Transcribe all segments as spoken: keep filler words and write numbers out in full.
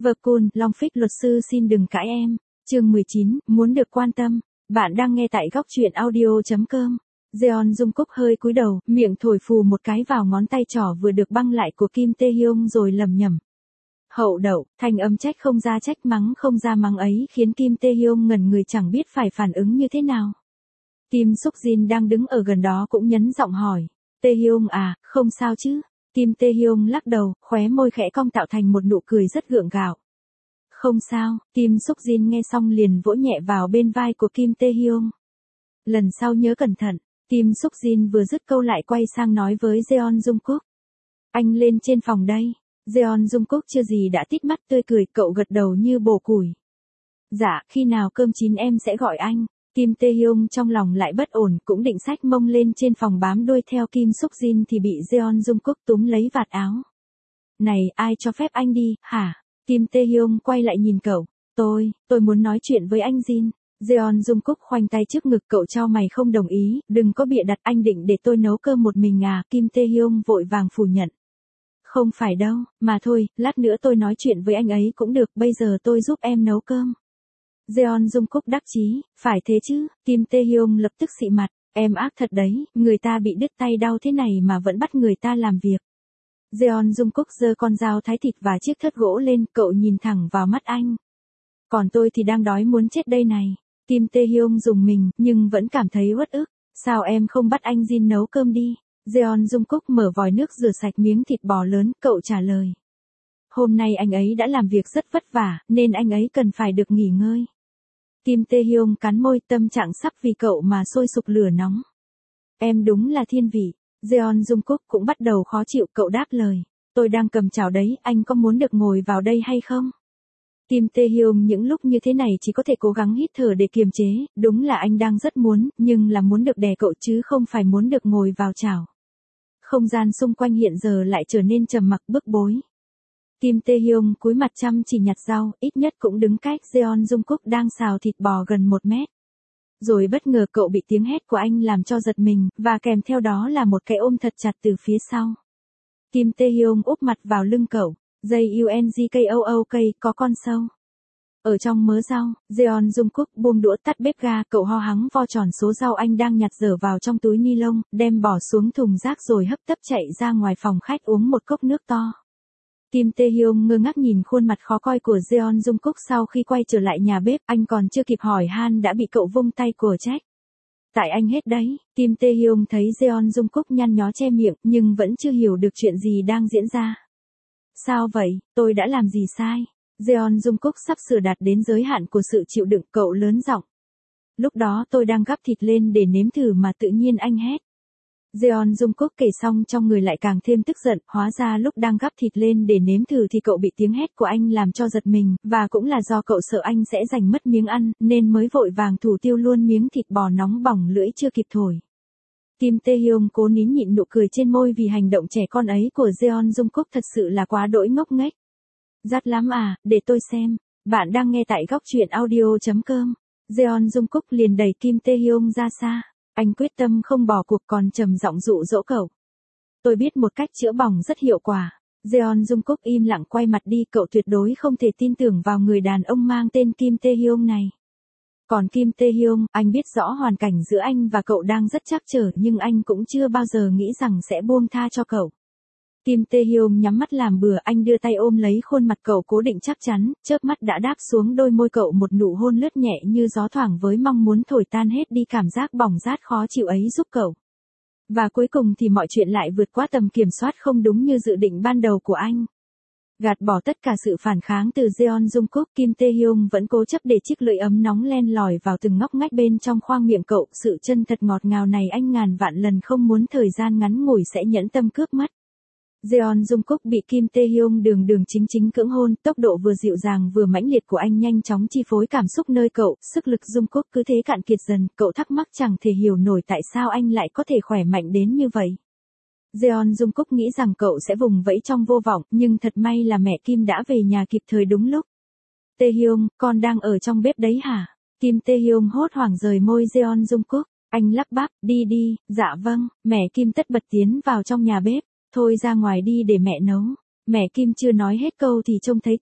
Vợ Cun, Long Phích luật sư xin đừng cãi em. Chương mười chín, muốn được quan tâm. Bạn đang nghe tại góc truyện audio chấm com. Jeon Jungkook hơi cúi đầu, miệng thổi phù một cái vào ngón tay trỏ vừa được băng lại của Kim Tae Hyung rồi lẩm nhẩm. Hậu đậu, thanh âm trách không ra trách mắng không ra mắng ấy khiến Kim Tae Hyung ngẩn người chẳng biết phải phản ứng như thế nào. Kim Suk Jin đang đứng ở gần đó cũng nhấn giọng hỏi. Tae Hyung à, không sao chứ? Kim Tae Hyung lắc đầu, khóe môi khẽ cong tạo thành một nụ cười rất gượng gạo. Không sao, Kim Suk Jin nghe xong liền vỗ nhẹ vào bên vai của Kim Tae Hyung. Lần sau nhớ cẩn thận. Kim Suk Jin vừa dứt câu lại quay sang nói với Jeon Jungkook. Anh lên trên phòng đây. Jeon Jungkook chưa gì đã tít mắt tươi cười, cậu gật đầu như bổ củi. Dạ, khi nào cơm chín em sẽ gọi anh. Kim Tae Hyung trong lòng lại bất ổn, cũng định xách mông lên trên phòng bám đuôi theo Kim Suk Jin thì bị Jeon Jungkook túm lấy vạt áo. Này, ai cho phép anh đi, hả? Kim Tae Hyung quay lại nhìn cậu. Tôi, tôi muốn nói chuyện với anh Jin. Jeon Jungkook khoanh tay trước ngực, cậu cho mày không đồng ý, đừng có bịa đặt, anh định để tôi nấu cơm một mình à? Kim Tae Hyung vội vàng phủ nhận. Không phải đâu, mà thôi, lát nữa tôi nói chuyện với anh ấy cũng được, bây giờ tôi giúp em nấu cơm. Jeon Jungkook đắc chí, phải thế chứ? Kim Tae Hyung lập tức xị mặt, em ác thật đấy, người ta bị đứt tay đau thế này mà vẫn bắt người ta làm việc. Jeon Jungkook giơ con dao thái thịt và chiếc thớt gỗ lên, cậu nhìn thẳng vào mắt anh. Còn tôi thì đang đói muốn chết đây này. Kim Tae Hyung dùng mình, nhưng vẫn cảm thấy uất ức. Sao em không bắt anh Jin nấu cơm đi? Jeon Jungkook mở vòi nước rửa sạch miếng thịt bò lớn, cậu trả lời. Hôm nay anh ấy đã làm việc rất vất vả, nên anh ấy cần phải được nghỉ ngơi. Kim Tae Hyung cắn môi, tâm trạng sắp vì cậu mà sôi sục lửa nóng. Em đúng là thiên vị. Jeon Jungkook cũng bắt đầu khó chịu, cậu đáp lời. Tôi đang cầm chảo đấy, anh có muốn được ngồi vào đây hay không? Kim Tae Hyung những lúc như thế này chỉ có thể cố gắng hít thở để kiềm chế, đúng là anh đang rất muốn, nhưng là muốn được đè cậu chứ không phải muốn được ngồi vào chảo. Không gian xung quanh hiện giờ lại trở nên trầm mặc bức bối. Kim Tae Hyung cúi mặt chăm chỉ nhặt rau, ít nhất cũng đứng cách Jeon Jungkook đang xào thịt bò gần một mét. Rồi bất ngờ cậu bị tiếng hét của anh làm cho giật mình, và kèm theo đó là một cái ôm thật chặt từ phía sau. Kim Tae Hyung úp mặt vào lưng cậu. J-U-N-G-K-O-O-K, có con sâu. Ở trong mớ rau, Jeon Jungkook buông đũa tắt bếp ga, cậu ho hắng vo tròn số rau anh đang nhặt dở vào trong túi ni lông, đem bỏ xuống thùng rác rồi hấp tấp chạy ra ngoài phòng khách uống một cốc nước to. Kim Tae Hyung ngơ ngác nhìn khuôn mặt khó coi của Jeon Jungkook sau khi quay trở lại nhà bếp, anh còn chưa kịp hỏi han đã bị cậu vung tay của trách. Tại anh hết đấy. Kim Tae Hyung thấy Jeon Jungkook nhăn nhó che miệng, nhưng vẫn chưa hiểu được chuyện gì đang diễn ra. Sao vậy, tôi đã làm gì sai? Jeon Jungkook sắp sửa đạt đến giới hạn của sự chịu đựng, cậu lớn giọng. Lúc đó tôi đang gắp thịt lên để nếm thử mà tự nhiên anh hét. Jeon Jungkook kể xong trong người lại càng thêm tức giận, hóa ra lúc đang gắp thịt lên để nếm thử thì cậu bị tiếng hét của anh làm cho giật mình, và cũng là do cậu sợ anh sẽ giành mất miếng ăn, nên mới vội vàng thủ tiêu luôn miếng thịt bò nóng bỏng lưỡi chưa kịp thổi. Kim Tae Hyung cố nín nhịn nụ cười trên môi vì hành động trẻ con ấy của Jeon Jungkook thật sự là quá đỗi ngốc nghếch. Rát lắm à, để tôi xem. Bạn đang nghe tại góc truyện audio chấm com. Jeon Jungkook liền đẩy Kim Tae Hyung ra xa. Anh quyết tâm không bỏ cuộc, còn trầm giọng dụ dỗ cậu. Tôi biết một cách chữa bỏng rất hiệu quả. Jeon Jungkook im lặng quay mặt đi, cậu tuyệt đối không thể tin tưởng vào người đàn ông mang tên Kim Tae Hyung này. Còn Kim Tae Hyung, anh biết rõ hoàn cảnh giữa anh và cậu đang rất trắc trở, nhưng anh cũng chưa bao giờ nghĩ rằng sẽ buông tha cho cậu. Kim Tae Hyung nhắm mắt làm bừa, anh đưa tay ôm lấy khuôn mặt cậu cố định chắc chắn, chớp mắt đã đáp xuống đôi môi cậu một nụ hôn lướt nhẹ như gió thoảng với mong muốn thổi tan hết đi cảm giác bỏng rát khó chịu ấy giúp cậu. Và cuối cùng thì mọi chuyện lại vượt qua tầm kiểm soát, không đúng như dự định ban đầu của anh. Gạt bỏ tất cả sự phản kháng từ Jeon Jungkook, Kim Tae Hyung vẫn cố chấp để chiếc lưỡi ấm nóng len lỏi vào từng ngóc ngách bên trong khoang miệng cậu, sự chân thật ngọt ngào này anh ngàn vạn lần không muốn thời gian ngắn ngủi sẽ nhẫn tâm cướp mất. Jeon Jungkook bị Kim Tae Hyung đường đường chính chính cưỡng hôn, tốc độ vừa dịu dàng vừa mãnh liệt của anh nhanh chóng chi phối cảm xúc nơi cậu, sức lực Jungkook cứ thế cạn kiệt dần, cậu thắc mắc chẳng thể hiểu nổi tại sao anh lại có thể khỏe mạnh đến như vậy. Jeon Jungkook nghĩ rằng cậu sẽ vùng vẫy trong vô vọng, nhưng thật may là mẹ Kim đã về nhà kịp thời đúng lúc. Tae Hyung, con đang ở trong bếp đấy hả? Kim Tae Hyung hốt hoảng rời môi Jeon Jungkook, anh lắp bắp, đi đi, dạ vâng, mẹ Kim tất bật tiến vào trong nhà bếp, thôi ra ngoài đi để mẹ nấu. Mẹ Kim chưa nói hết câu thì trông thấy cậu.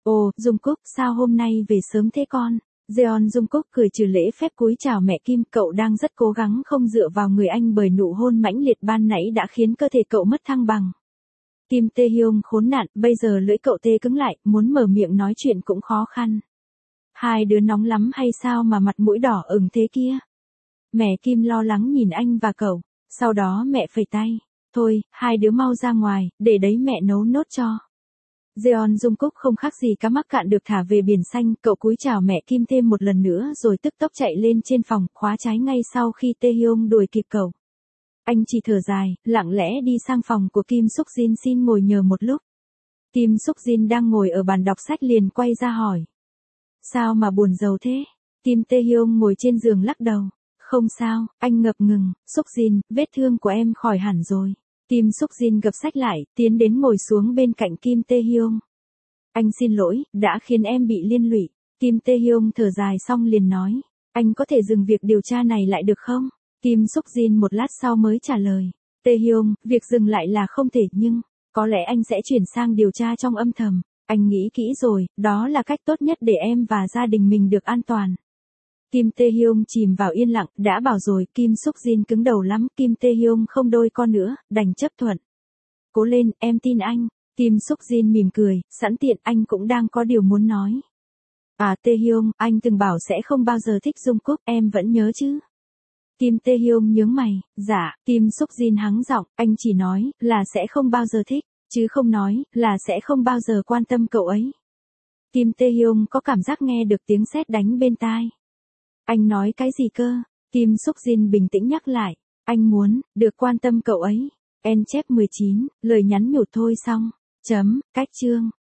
Ồ, Jungkook, sao hôm nay về sớm thế con? Jeon Jungkook cười trừ lễ phép cúi chào mẹ Kim, cậu đang rất cố gắng không dựa vào người anh bởi nụ hôn mãnh liệt ban nãy đã khiến cơ thể cậu mất thăng bằng. Kim Taehyung khốn nạn, bây giờ lưỡi cậu tê cứng lại, muốn mở miệng nói chuyện cũng khó khăn. Hai đứa nóng lắm hay sao mà mặt mũi đỏ ửng thế kia? Mẹ Kim lo lắng nhìn anh và cậu, sau đó mẹ phẩy tay. Thôi, hai đứa mau ra ngoài, để đấy mẹ nấu nốt cho. Jeon Jungkook không khác gì cá mắc cạn được thả về biển xanh, cậu cúi chào mẹ Kim thêm một lần nữa rồi tức tốc chạy lên trên phòng, khóa trái ngay sau khi Taehyung đuổi kịp cậu. Anh chỉ thở dài, lặng lẽ đi sang phòng của Kim Suk Jin xin ngồi nhờ một lúc. Kim Suk Jin đang ngồi ở bàn đọc sách liền quay ra hỏi. Sao mà buồn rầu thế? Kim Taehyung ngồi trên giường lắc đầu. Không sao, anh ngập ngừng. Suk Jin, vết thương của em khỏi hẳn rồi. Kim Suk Jin gập sách lại, tiến đến ngồi xuống bên cạnh Kim Taehyung. Anh xin lỗi, đã khiến em bị liên lụy. Kim Taehyung thở dài xong liền nói. Anh có thể dừng việc điều tra này lại được không? Kim Suk Jin một lát sau mới trả lời. Taehyung, việc dừng lại là không thể nhưng, có lẽ anh sẽ chuyển sang điều tra trong âm thầm. Anh nghĩ kỹ rồi, đó là cách tốt nhất để em và gia đình mình được an toàn. Kim Taehyung chìm vào yên lặng, đã bảo rồi, Kim Suk Jin cứng đầu lắm, Kim Taehyung không đôi con nữa, đành chấp thuận. Cố lên, em tin anh. Kim Suk Jin mỉm cười, sẵn tiện anh cũng đang có điều muốn nói. À Taehyung, anh từng bảo sẽ không bao giờ thích Jungkook, em vẫn nhớ chứ? Kim Taehyung nhướng mày, dạ, Kim Suk Jin hắng giọng, anh chỉ nói, là sẽ không bao giờ thích, chứ không nói, là sẽ không bao giờ quan tâm cậu ấy. Kim Taehyung có cảm giác nghe được tiếng sét đánh bên tai. Anh nói cái gì cơ? Kim Suk Jin bình tĩnh nhắc lại, anh muốn, được quan tâm cậu ấy. En chép mười chín, lời nhắn nhủ thôi xong. Chấm, cách chương.